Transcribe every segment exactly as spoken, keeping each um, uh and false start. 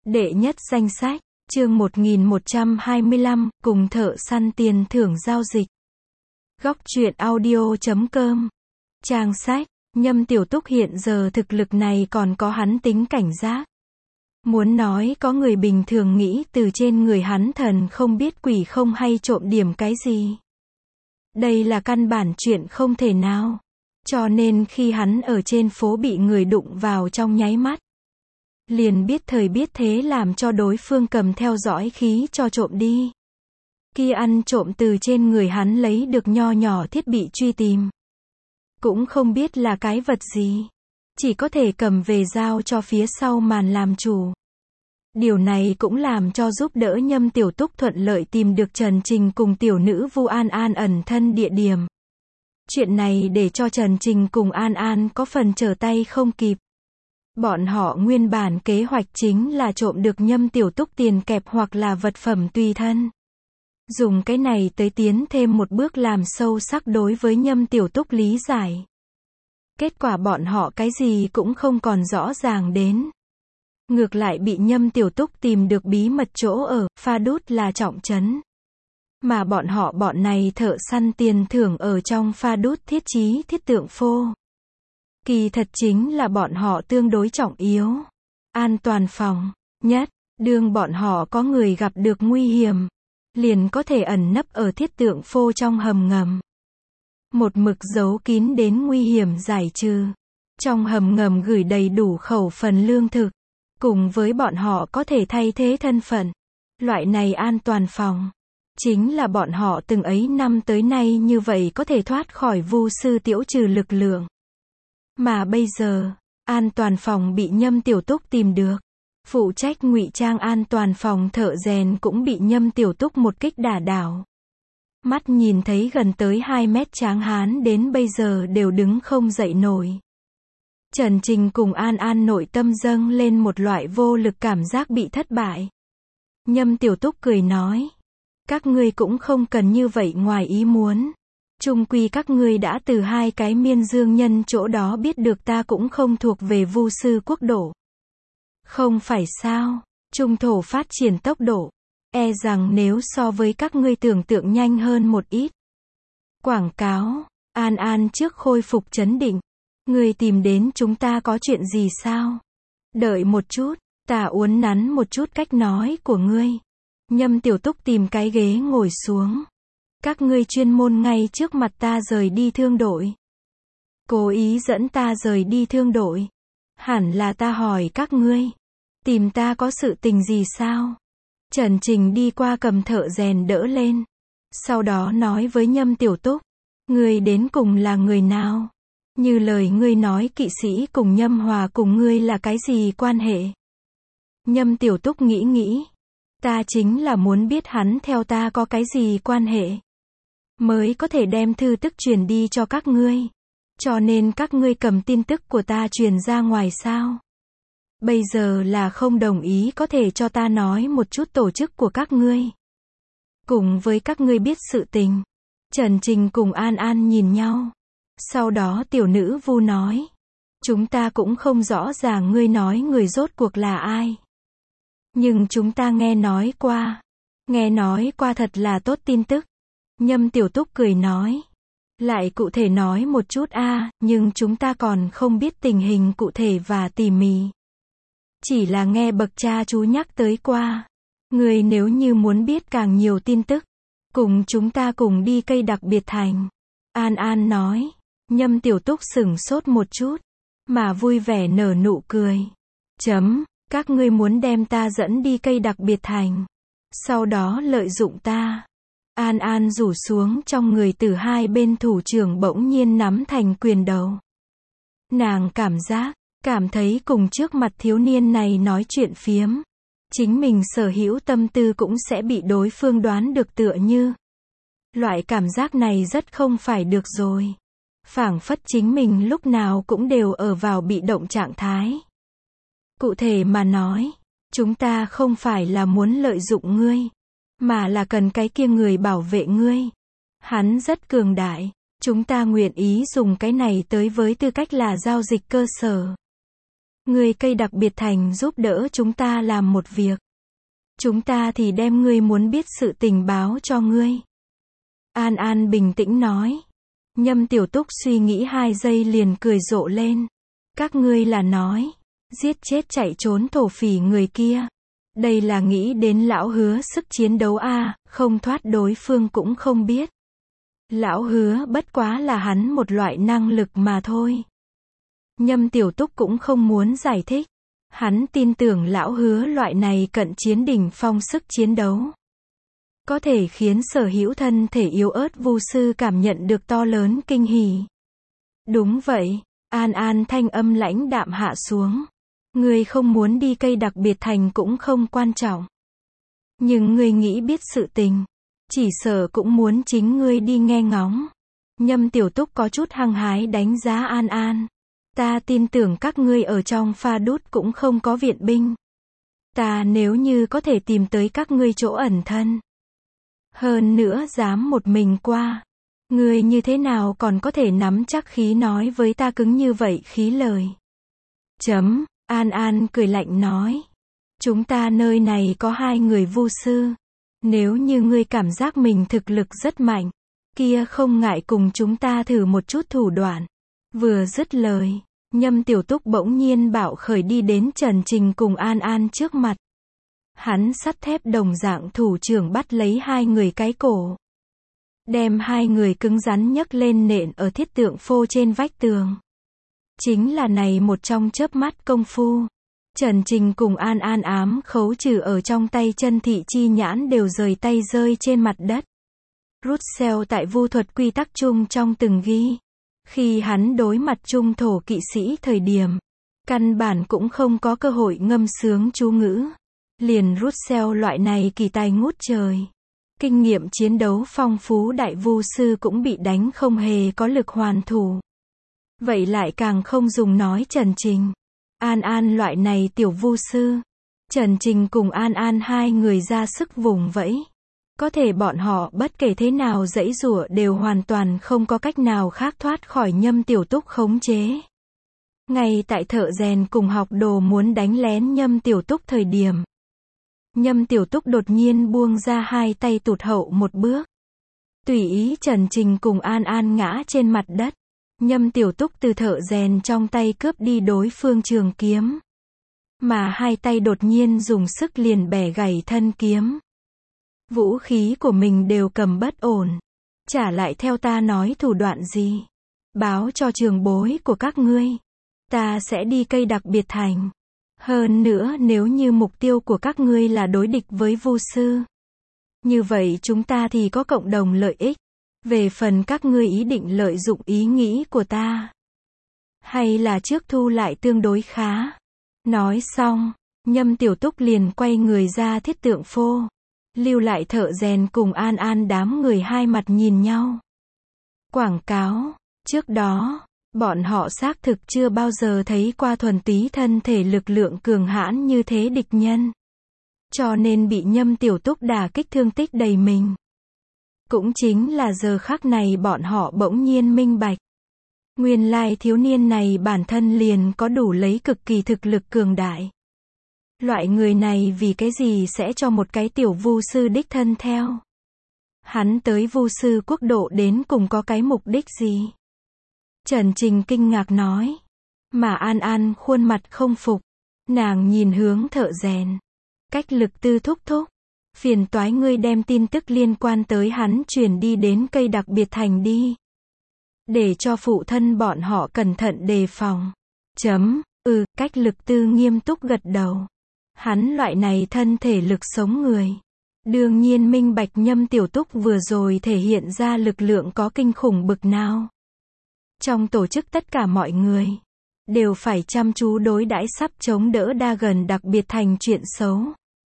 Đệ nhất danh sách, chương một nghìn một trăm hai mươi lăm, cùng thợ săn tiền thưởng giao dịch. Góc truyện audio chấm com. Trang sách, Nhâm Tiểu Túc hiện giờ thực lực này còn có hắn tính cảnh giác. Muốn nói có người bình thường nghĩ từ trên người hắn thần không biết quỷ không hay trộm điểm cái gì. Đây là căn bản chuyện không thể nào. Cho nên khi hắn ở trên phố bị người đụng vào trong nháy mắt, liền biết thời biết thế làm cho đối phương cầm theo dõi khí cho trộm đi. Kia ăn trộm từ trên người hắn lấy được nho nhỏ thiết bị truy tìm. Cũng không biết là cái vật gì. Chỉ có thể cầm về giao cho phía sau màn làm chủ. Điều này cũng làm cho giúp đỡ Nhâm Tiểu Túc thuận lợi tìm được Trần Trình cùng tiểu nữ Vu An An ẩn thân địa điểm. Chuyện này để cho Trần Trình cùng An An có phần trở tay không kịp. Bọn họ nguyên bản kế hoạch chính là trộm được Nhâm Tiểu Túc tiền kẹp hoặc là vật phẩm tùy thân. Dùng cái này tới tiến thêm một bước làm sâu sắc đối với Nhâm Tiểu Túc lý giải. Kết quả bọn họ cái gì cũng không còn rõ ràng đến. Ngược lại bị Nhâm Tiểu Túc tìm được bí mật chỗ ở, Pha Đút là trọng trấn. Mà bọn họ bọn này thợ săn tiền thưởng ở trong Pha Đút thiết trí thiết tượng phô. Kỳ thật chính là bọn họ tương đối trọng yếu. An toàn phòng, nhất, đương bọn họ có người gặp được nguy hiểm, liền có thể ẩn nấp ở thiết tượng phô trong hầm ngầm. Một mực giấu kín đến nguy hiểm giải trừ. Trong hầm ngầm gửi đầy đủ khẩu phần lương thực, cùng với bọn họ có thể thay thế thân phận. Loại này an toàn phòng, chính là bọn họ từng ấy năm tới nay như vậy có thể thoát khỏi Vu sư Tiễu trừ lực lượng. Mà bây giờ, an toàn phòng bị Nhâm Tiểu Túc tìm được. Phụ trách ngụy trang an toàn phòng thợ rèn cũng bị Nhâm Tiểu Túc một kích đả đảo. Mắt nhìn thấy gần tới hai mét tráng hán đến bây giờ đều đứng không dậy nổi. Trần Trình cùng An An nội tâm dâng lên một loại vô lực cảm giác bị thất bại. Nhâm Tiểu Túc cười nói. Các ngươi cũng không cần như vậy ngoài ý muốn. Chung quy các ngươi đã từ hai cái miên dương nhân chỗ đó biết được ta cũng không thuộc về Vu sư quốc độ. Không phải sao, trung thổ phát triển tốc độ, e rằng nếu so với các ngươi tưởng tượng nhanh hơn một ít. Quảng cáo, An An trước khôi phục trấn định. Ngươi tìm đến chúng ta có chuyện gì sao? Đợi một chút, ta uốn nắn một chút cách nói của ngươi. Nhâm Tiểu Túc tìm cái ghế ngồi xuống. Các ngươi chuyên môn ngay trước mặt ta rời đi thương đội. Cố ý dẫn ta rời đi thương đội. Hẳn là ta hỏi các ngươi. Tìm ta có sự tình gì sao? Trần Trình đi qua cầm thợ rèn đỡ lên. Sau đó nói với Nhâm Tiểu Túc. Ngươi đến cùng là người nào? Như lời ngươi nói kỵ sĩ cùng Nhâm Hòa cùng ngươi là cái gì quan hệ? Nhâm Tiểu Túc nghĩ nghĩ. Ta chính là muốn biết hắn theo ta có cái gì quan hệ. Mới có thể đem thư tức truyền đi cho các ngươi. Cho nên các ngươi cầm tin tức của ta truyền ra ngoài sao? Bây giờ là không đồng ý có thể cho ta nói một chút tổ chức của các ngươi. Cùng với các ngươi biết sự tình. Trần Trình cùng An An nhìn nhau. Sau đó tiểu nữ Vu nói. Chúng ta cũng không rõ ràng ngươi nói người rốt cuộc là ai. Nhưng chúng ta nghe nói qua. Nghe nói qua thật là tốt tin tức. Nhâm Tiểu Túc cười nói. Lại cụ thể nói một chút a, à, nhưng chúng ta còn không biết tình hình cụ thể và tỉ mỉ. Chỉ là nghe bậc cha chú nhắc tới qua. Người nếu như muốn biết càng nhiều tin tức, cùng chúng ta cùng đi cây đặc biệt thành. An An nói. Nhâm Tiểu Túc sửng sốt một chút, mà vui vẻ nở nụ cười. Chấm, các ngươi muốn đem ta dẫn đi cây đặc biệt thành. Sau đó lợi dụng ta. An An rủ xuống trong người từ hai bên thủ trưởng bỗng nhiên nắm thành quyền đầu. Nàng cảm giác, cảm thấy cùng trước mặt thiếu niên này nói chuyện phiếm. Chính mình sở hữu tâm tư cũng sẽ bị đối phương đoán được tựa như. Loại cảm giác này rất không phải được rồi. Phảng phất chính mình lúc nào cũng đều ở vào bị động trạng thái. Cụ thể mà nói, chúng ta không phải là muốn lợi dụng ngươi, mà là cần cái kia người bảo vệ ngươi. Hắn rất cường đại, chúng ta nguyện ý dùng cái này tới với tư cách là giao dịch cơ sở. Ngươi cây đặc biệt thành giúp đỡ chúng ta làm một việc. Chúng ta thì đem ngươi muốn biết sự tình báo cho ngươi. An An bình tĩnh nói. Nhâm Tiểu Túc suy nghĩ hai giây liền cười rộ lên. Các ngươi là nói, giết chết chạy trốn thổ phỉ người kia. Đây là nghĩ đến lão hứa sức chiến đấu a, à, không thoát đối phương cũng không biết. Lão hứa bất quá là hắn một loại năng lực mà thôi. Nhâm Tiểu Túc cũng không muốn giải thích. Hắn tin tưởng lão hứa loại này cận chiến đỉnh phong sức chiến đấu. Có thể khiến sở hữu thân thể yếu ớt vu sư cảm nhận được to lớn kinh hỉ. Đúng vậy, An An thanh âm lãnh đạm hạ xuống. Ngươi không muốn đi cây đặc biệt thành cũng không quan trọng. Nhưng ngươi nghĩ biết sự tình. Chỉ sợ cũng muốn chính ngươi đi nghe ngóng. Nhâm Tiểu Túc có chút hăng hái đánh giá An An. Ta tin tưởng các ngươi ở trong pha đút cũng không có viện binh. Ta nếu như có thể tìm tới các ngươi chỗ ẩn thân. Hơn nữa dám một mình qua. Ngươi như thế nào còn có thể nắm chắc khí nói với ta cứng như vậy khí lời. Chấm, An An cười lạnh nói. Chúng ta nơi này có hai người vu sư. Nếu như ngươi cảm giác mình thực lực rất mạnh, kia không ngại cùng chúng ta thử một chút thủ đoạn. Vừa dứt lời, Nhâm Tiểu Túc bỗng nhiên bạo khởi đi đến Trần Trình cùng An An trước mặt. Hắn sắt thép đồng dạng thủ trưởng bắt lấy hai người cái cổ. Đem hai người cứng rắn nhấc lên nện ở thiết tượng phô trên vách tường. Chính là này một trong chớp mắt công phu. Trần Trình cùng An An ám khấu trừ ở trong tay chân thị chi nhãn đều rời tay rơi trên mặt đất. Russell tại vu thuật quy tắc chung trong từng ghi. Khi hắn đối mặt trung thổ kỵ sĩ thời điểm, căn bản cũng không có cơ hội ngâm sướng chú ngữ. Liền Russell loại này kỳ tài ngút trời. Kinh nghiệm chiến đấu phong phú đại vu sư cũng bị đánh không hề có lực hoàn thủ. Vậy lại càng không dùng nói Trần Trình. An An loại này tiểu vu sư. Trần Trình cùng An An hai người ra sức vùng vẫy. Có thể bọn họ bất kể thế nào giãy giụa đều hoàn toàn không có cách nào khác thoát khỏi Nhâm Tiểu Túc khống chế. Ngay tại thợ rèn cùng học đồ muốn đánh lén Nhâm Tiểu Túc thời điểm. Nhâm Tiểu Túc đột nhiên buông ra hai tay tụt hậu một bước. Tùy ý Trần Trình cùng An An ngã trên mặt đất. Nhâm Tiểu Túc từ thợ rèn trong tay cướp đi đối phương trường kiếm. Mà hai tay đột nhiên dùng sức liền bẻ gãy thân kiếm. Vũ khí của mình đều cầm bất ổn. Trả lại theo ta nói thủ đoạn gì? Báo cho trường bối của các ngươi. Ta sẽ đi cây đặc biệt thành. Hơn nữa nếu như mục tiêu của các ngươi là đối địch với vu sư. Như vậy chúng ta thì có cộng đồng lợi ích. Về phần các ngươi ý định lợi dụng ý nghĩ của ta. Hay là trước thu lại tương đối khá. Nói xong, Nhâm Tiểu Túc liền quay người ra thiết tượng phô. Lưu lại thợ rèn cùng An An đám người hai mặt nhìn nhau. Quảng cáo, trước đó, bọn họ xác thực chưa bao giờ thấy qua thuần túy thân thể lực lượng cường hãn như thế địch nhân. Cho nên bị Nhâm Tiểu Túc đả kích thương tích đầy mình. Cũng chính là giờ khắc này bọn họ bỗng nhiên minh bạch. Nguyên lai thiếu niên này bản thân liền có đủ lấy cực kỳ thực lực cường đại. Loại người này vì cái gì sẽ cho một cái tiểu vu sư đích thân theo? Hắn tới vu sư quốc độ đến cùng có cái mục đích gì? Trần Trình kinh ngạc nói. Mà An An khuôn mặt không phục. Nàng nhìn hướng thợ rèn. Cách lực tư thúc thúc. Phiền toái ngươi đem tin tức liên quan tới hắn chuyển đi đến cây đặc biệt thành đi. Để cho phụ thân bọn họ cẩn thận đề phòng. Chấm, ừ, cách lực tư nghiêm túc gật đầu. Hắn loại này thân thể lực sống người. Đương nhiên minh bạch Nhâm Tiểu Túc vừa rồi thể hiện ra lực lượng có kinh khủng bực nào. Trong tổ chức tất cả mọi người đều phải chăm chú đối đãi sắp chống đỡ đa gần đặc biệt thành chuyện xấu.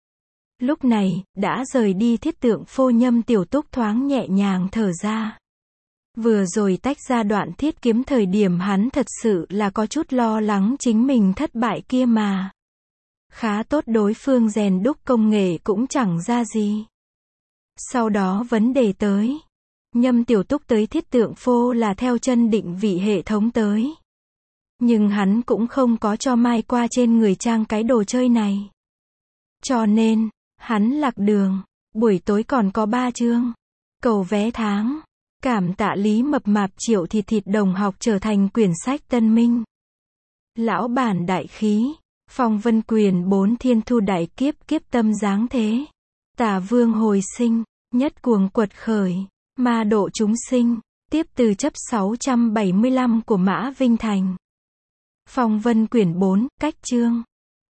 Lúc này, đã rời đi thiết tượng phô Nhâm Tiểu Túc thoáng nhẹ nhàng thở ra. Vừa rồi tách ra đoạn thiết kiếm thời điểm hắn thật sự là có chút lo lắng chính mình thất bại kia mà. Khá tốt đối phương rèn đúc công nghệ cũng chẳng ra gì. Sau đó vấn đề tới. Nhâm Tiểu Túc tới thiết tượng phô là theo chân định vị hệ thống tới. Nhưng hắn cũng không có cho Mai qua trên người trang cái đồ chơi này. Cho nên, hắn lạc đường. Buổi tối còn có ba chương. Cầu vé tháng. Cảm tạ Lý Mập Mạp triệu thịt thịt đồng học trở thành quyển sách tân minh. Lão bản đại khí. Phong vân quyền bốn thiên thu đại kiếp kiếp tâm dáng thế. Tả vương hồi sinh. Nhất cuồng quật khởi. Ma độ chúng sinh. Tiếp từ chấp sáu trăm bảy mươi lăm của Mã Vinh Thành. Phong vân quyển bốn, cách chương.